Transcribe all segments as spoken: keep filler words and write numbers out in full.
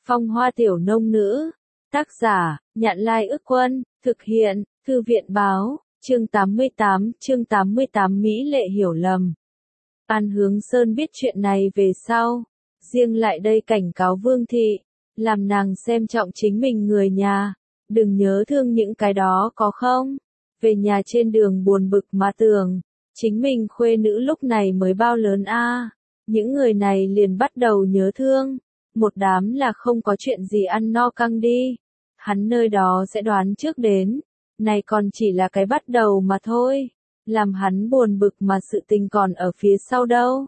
Phong Hoa Tiểu Nông Nữ. Tác giả, Nhạn Lai Ức Quân, thực hiện, Thư viện Báo, chương tám mươi tám, chương tám mươi tám Mỹ Lệ hiểu lầm. An Hướng Sơn biết chuyện này về sau, riêng lại đây cảnh cáo Vương Thị, làm nàng xem trọng chính mình người nhà, đừng nhớ thương những cái đó có không? Về nhà trên đường buồn bực mà tưởng, chính mình khuê nữ lúc này mới bao lớn a, những người này liền bắt đầu nhớ thương, một đám là không có chuyện gì ăn no căng đi, hắn nơi đó sẽ đoán trước đến, này còn chỉ là cái bắt đầu mà thôi, làm hắn buồn bực mà sự tình còn ở phía sau đâu.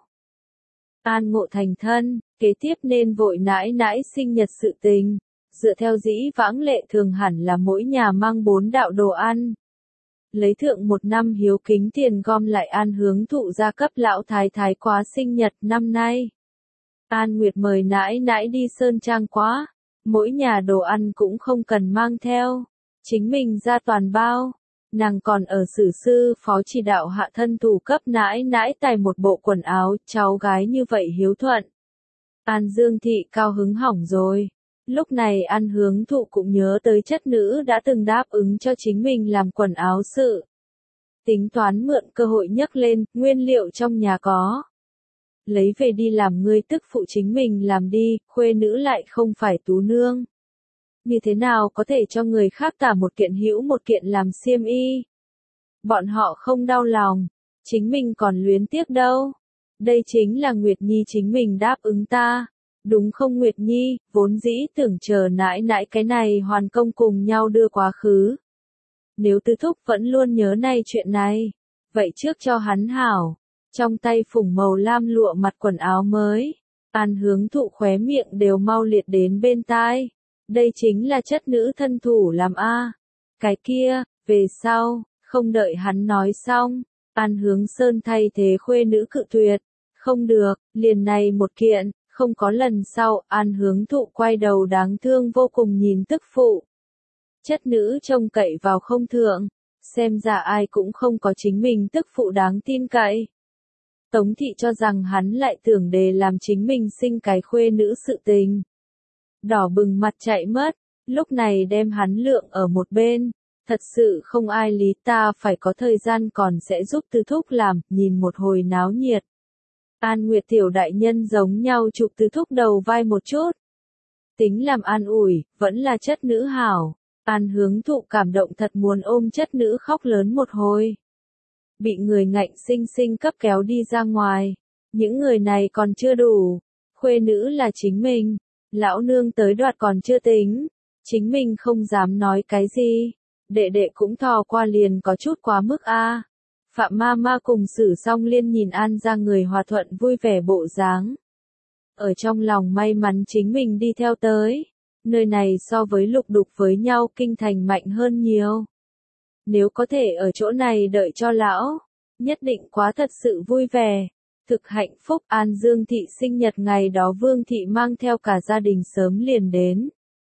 An Ngộ thành thân, kế tiếp nên vội nãi nãi sinh nhật sự tình, dựa theo dĩ vãng lệ thường hẳn là mỗi nhà mang bốn đạo đồ ăn. Lấy thượng một năm hiếu kính tiền gom lại An Hướng Thụ ra cấp lão thái thái quá sinh nhật năm nay. An Nguyệt mời nãi nãi đi sơn trang quá, mỗi nhà đồ ăn cũng không cần mang theo, chính mình ra toàn bao. Nàng còn ở sử sư phó chỉ đạo hạ thân thủ cấp nãi nãi tài một bộ quần áo, cháu gái như vậy hiếu thuận. An Dương Thị cao hứng hỏng rồi. Lúc này An Hướng Thụ cũng nhớ tới chất nữ đã từng đáp ứng cho chính mình làm quần áo sự. Tính toán mượn cơ hội nhấc lên, nguyên liệu trong nhà có. Lấy về đi làm ngươi tức phụ chính mình làm đi, khuê nữ lại không phải tú nương. Như thế nào có thể cho người khác tả một kiện hữu một kiện làm xiêm y? Bọn họ không đau lòng, chính mình còn luyến tiếc đâu. Đây chính là Nguyệt Nhi chính mình đáp ứng ta. Đúng không Nguyệt Nhi, vốn dĩ tưởng chờ nãi nãi cái này hoàn công cùng nhau đưa quá khứ. Nếu Tư Thúc vẫn luôn nhớ nay chuyện này, vậy trước cho hắn hảo. Trong tay phủng màu lam lụa mặt quần áo mới, An Hướng Thụ khóe miệng đều mau liệt đến bên tai. Đây chính là chất nữ thân thủ làm a. Cái kia, về sau, không đợi hắn nói xong, An Hướng Sơn thay thế khuê nữ cự tuyệt. Không được, liền này một kiện, không có lần sau, An Hướng Thụ quay đầu đáng thương vô cùng nhìn tức phụ. Chất nữ trông cậy vào không thượng, xem ra ai cũng không có chính mình tức phụ đáng tin cậy. Tống Thị cho rằng hắn lại tưởng đề làm chính mình sinh cái khuê nữ sự tình. Đỏ bừng mặt chạy mất, lúc này đem hắn lượng ở một bên, thật sự không ai lý ta phải có thời gian còn sẽ giúp Tư Thúc làm, nhìn một hồi náo nhiệt. An Nguyệt tiểu đại nhân giống nhau chụp Tư Thúc đầu vai một chút. Tính làm an ủi, vẫn là chất nữ hảo. An Hướng Thụ cảm động thật muốn ôm chất nữ khóc lớn một hồi. Bị người ngạnh sinh sinh cấp kéo đi ra ngoài. Những người này còn chưa đủ. Khuê nữ là chính mình. Lão nương tới đoạt còn chưa tính. Chính mình không dám nói cái gì. Đệ đệ cũng thò qua liền có chút quá mức a. Phạm ma ma cùng Sử Song Liên nhìn An ra người hòa thuận vui vẻ bộ dáng. Ở trong lòng may mắn chính mình đi theo tới. Nơi này so với lục đục với nhau kinh thành mạnh hơn nhiều. Nếu có thể ở chỗ này đợi cho lão, nhất định quá thật sự vui vẻ. Thực hạnh phúc. An Dương Thị sinh nhật ngày đó Vương Thị mang theo cả gia đình sớm liền đến.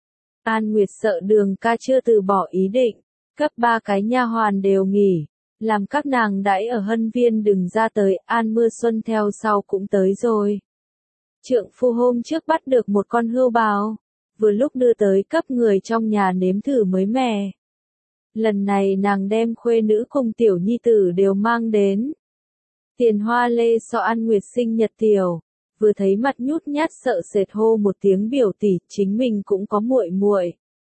An Nguyệt sợ Đường ca chưa từ bỏ ý định, cấp ba cái nha hoàn đều nghỉ. Làm các nàng đãi ở hân viên đừng ra tới, An Mưa Xuân theo sau cũng tới rồi. Trượng phu hôm trước bắt được một con hươu bào, vừa lúc đưa tới cấp người trong nhà nếm thử mới mẻ. Lần này nàng đem khuê nữ cùng tiểu nhi tử đều mang đến. Tiền Hoa Lê so An Nguyệt sinh nhật tiểu, vừa thấy mặt nhút nhát sợ sệt hô một tiếng biểu tỷ, chính mình cũng có muội muội.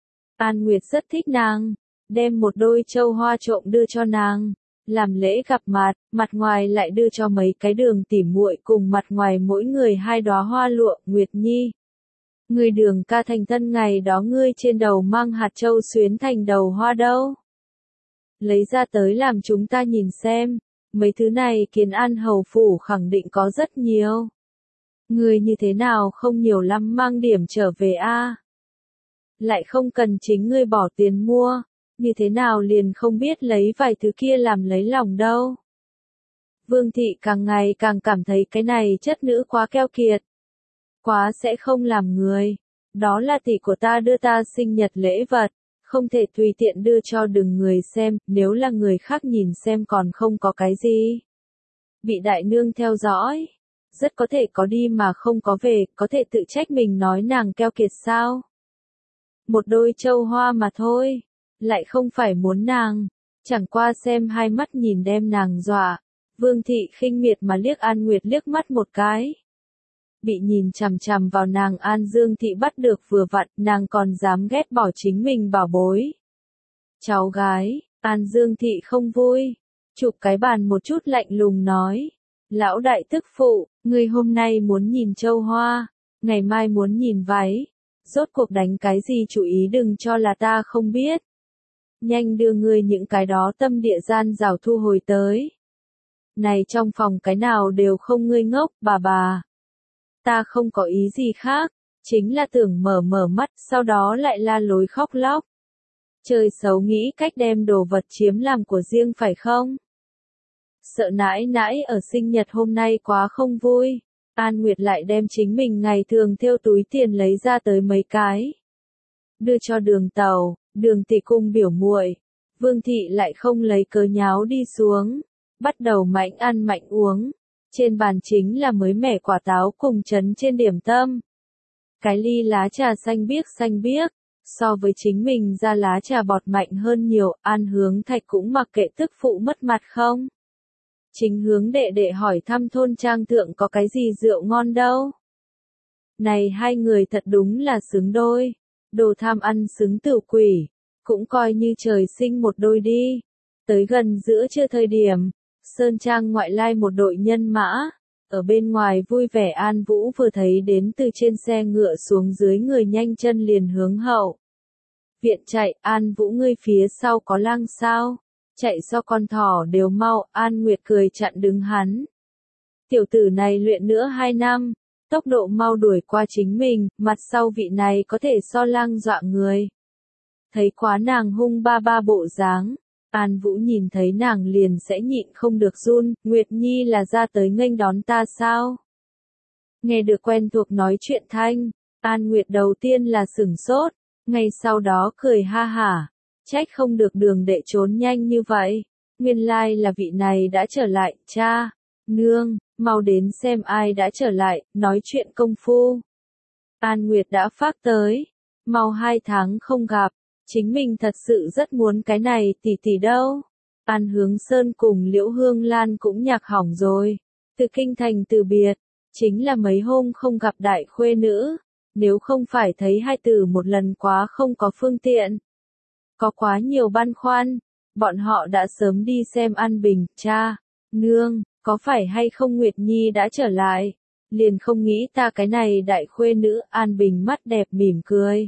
An Nguyệt rất thích nàng. Đem một đôi châu hoa trộm đưa cho nàng, làm lễ gặp mặt, mặt ngoài lại đưa cho mấy cái đường tỉ muội cùng mặt ngoài mỗi người hai đóa hoa lụa. Nguyệt Nhi, người Đường ca thành thân ngày đó ngươi trên đầu mang hạt châu xuyến thành đầu hoa đâu? Lấy ra tới làm chúng ta nhìn xem, mấy thứ này Kiến An hầu phủ khẳng định có rất nhiều. Ngươi như thế nào không nhiều lắm mang điểm trở về a? Lại không cần chính ngươi bỏ tiền mua. Như thế nào liền không biết lấy vài thứ kia làm lấy lòng đâu. Vương Thị càng ngày càng cảm thấy cái này chất nữ quá keo kiệt. Quá sẽ không làm người. Đó là tỷ của ta đưa ta sinh nhật lễ vật. Không thể tùy tiện đưa cho đừng người xem, nếu là người khác nhìn xem còn không có cái gì. Bị đại nương theo dõi. rất có thể có đi mà không có về, có thể tự trách mình nói nàng keo kiệt sao. Một đôi châu hoa mà thôi, lại không phải muốn nàng, chẳng qua xem hai mắt nhìn đem nàng dọa. Vương thị khinh miệt mà liếc An Nguyệt liếc mắt một cái. Bị nhìn chằm chằm vào nàng An Dương thị bắt được vừa vặn, nàng còn dám ghét bỏ chính mình bảo bối. Cháu gái, An Dương thị không vui, chụp cái bàn một chút lạnh lùng nói. Lão đại tức phụ, ngươi hôm nay muốn nhìn châu hoa, ngày mai muốn nhìn váy. Rốt cuộc đánh cái gì chủ ý đừng cho là ta không biết. Nhanh đưa ngươi những cái đó tâm địa gian rào thu hồi tới. Này trong phòng cái nào đều không ngươi ngốc, bà bà. Ta không có ý gì khác, chính là tưởng mở mở mắt, sau đó lại la lối khóc lóc. Chơi xấu nghĩ cách đem đồ vật chiếm làm của riêng phải không? Sợ nãi nãi ở sinh nhật hôm nay quá không vui. An Nguyệt lại đem chính mình ngày thường thêu túi tiền lấy ra tới mấy cái. Đưa cho đường tàu, đường tỷ cung biểu muội. Vương thị lại không lấy cớ nháo đi xuống. Bắt đầu mạnh ăn mạnh uống. Trên bàn chính là mới mẻ quả táo cùng chấn trên điểm tâm. Cái ly lá trà xanh biếc xanh biếc. So với chính mình ra lá trà bọt mạnh hơn nhiều, An Hướng Thạch cũng mặc kệ tức phụ mất mặt không. Chính hướng đệ đệ hỏi thăm thôn trang thượng có cái gì rượu ngon đâu. Này hai người thật đúng là xứng đôi. Đồ tham ăn xứng tử quỷ. Cũng coi như trời sinh một đôi đi. Tới gần giữa trưa thời điểm. Sơn trang ngoại lai một đội nhân mã. Ở bên ngoài vui vẻ An Vũ vừa thấy đến từ trên xe ngựa xuống dưới người nhanh chân liền hướng hậu. Viện chạy, An Vũ ngươi phía sau có lang sao? Chạy so con thỏ đều mau, An Nguyệt cười chặn đứng hắn. Tiểu tử này luyện nữa hai năm, tốc độ mau đuổi qua chính mình, mặt sau vị này có thể so lang dọa người. Thấy quá nàng hung ba ba bộ dáng, An Vũ nhìn thấy nàng liền sẽ nhịn không được run, Nguyệt Nhi là ra tới nghênh đón ta sao? Nghe được quen thuộc nói chuyện thanh, An Nguyệt đầu tiên là sửng sốt, ngay sau đó cười ha hả, trách không được đường đệ trốn nhanh như vậy, nguyên lai là vị này đã trở lại, cha, nương, mau đến xem ai đã trở lại, nói chuyện công phu. An Nguyệt đã phát tới, mau hai tháng không gặp. Chính mình thật sự rất muốn cái này tỷ tỷ đâu. An Hướng Sơn cùng Liễu Hương Lan cũng nhạc hỏng rồi. Từ kinh thành từ biệt, chính là mấy hôm không gặp đại khuê nữ. Nếu không phải thấy hai tử một lần quá không có phương tiện. Có quá nhiều băn khoăn, bọn họ đã sớm đi xem An Bình, cha, nương, có phải hay không Nguyệt Nhi đã trở lại. Liền không nghĩ ta cái này đại khuê nữ. An Bình mắt đẹp mỉm cười.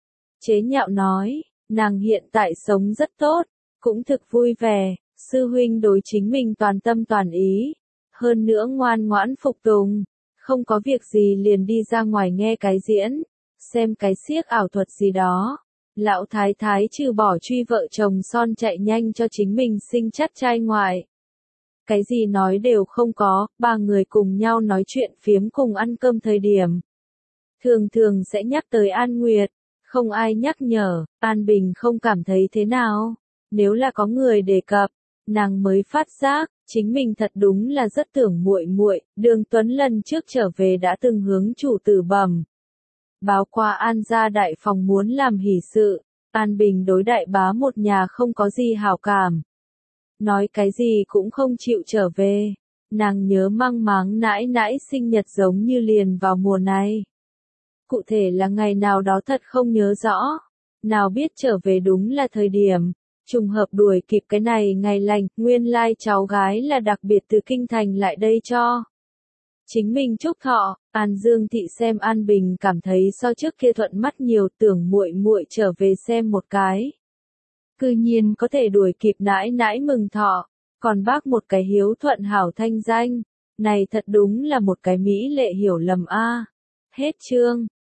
Chế nhạo nói, nàng hiện tại sống rất tốt, cũng thực vui vẻ, sư huynh đối chính mình toàn tâm toàn ý, hơn nữa ngoan ngoãn phục tùng, không có việc gì liền đi ra ngoài nghe cái diễn, xem cái xiếc ảo thuật gì đó. Lão thái thái trừ bỏ truy vợ chồng son chạy nhanh cho chính mình sinh chắt trai ngoại. Cái gì nói đều không có, ba người cùng nhau nói chuyện phiếm cùng ăn cơm thời điểm. Thường thường sẽ nhắc tới An Nguyệt. Không ai nhắc nhở, An Bình không cảm thấy thế nào. Nếu là có người đề cập, nàng mới phát giác, chính mình thật đúng là rất tưởng muội muội. Đường Tuấn lần trước trở về đã từng hướng chủ tử bẩm báo qua An gia đại phòng muốn làm hỷ sự. An Bình đối đại bá một nhà không có gì hảo cảm. Nói cái gì cũng không chịu trở về. Nàng nhớ mang máng nãi nãi sinh nhật giống như liền vào mùa này. Cụ thể là ngày nào đó thật không nhớ rõ. Nào biết trở về đúng là thời điểm. Trùng hợp đuổi kịp cái này ngày lành, nguyên lai cháu gái là đặc biệt từ kinh thành lại đây cho. Chính mình chúc thọ, An Dương thị xem An Bình cảm thấy so trước kia thuận mắt nhiều, tưởng muội muội trở về xem một cái. Cư nhiên có thể đuổi kịp nãi nãi mừng thọ, còn bác một cái hiếu thuận hảo thanh danh. Này thật đúng là một cái mỹ lệ hiểu lầm a. Hết chương.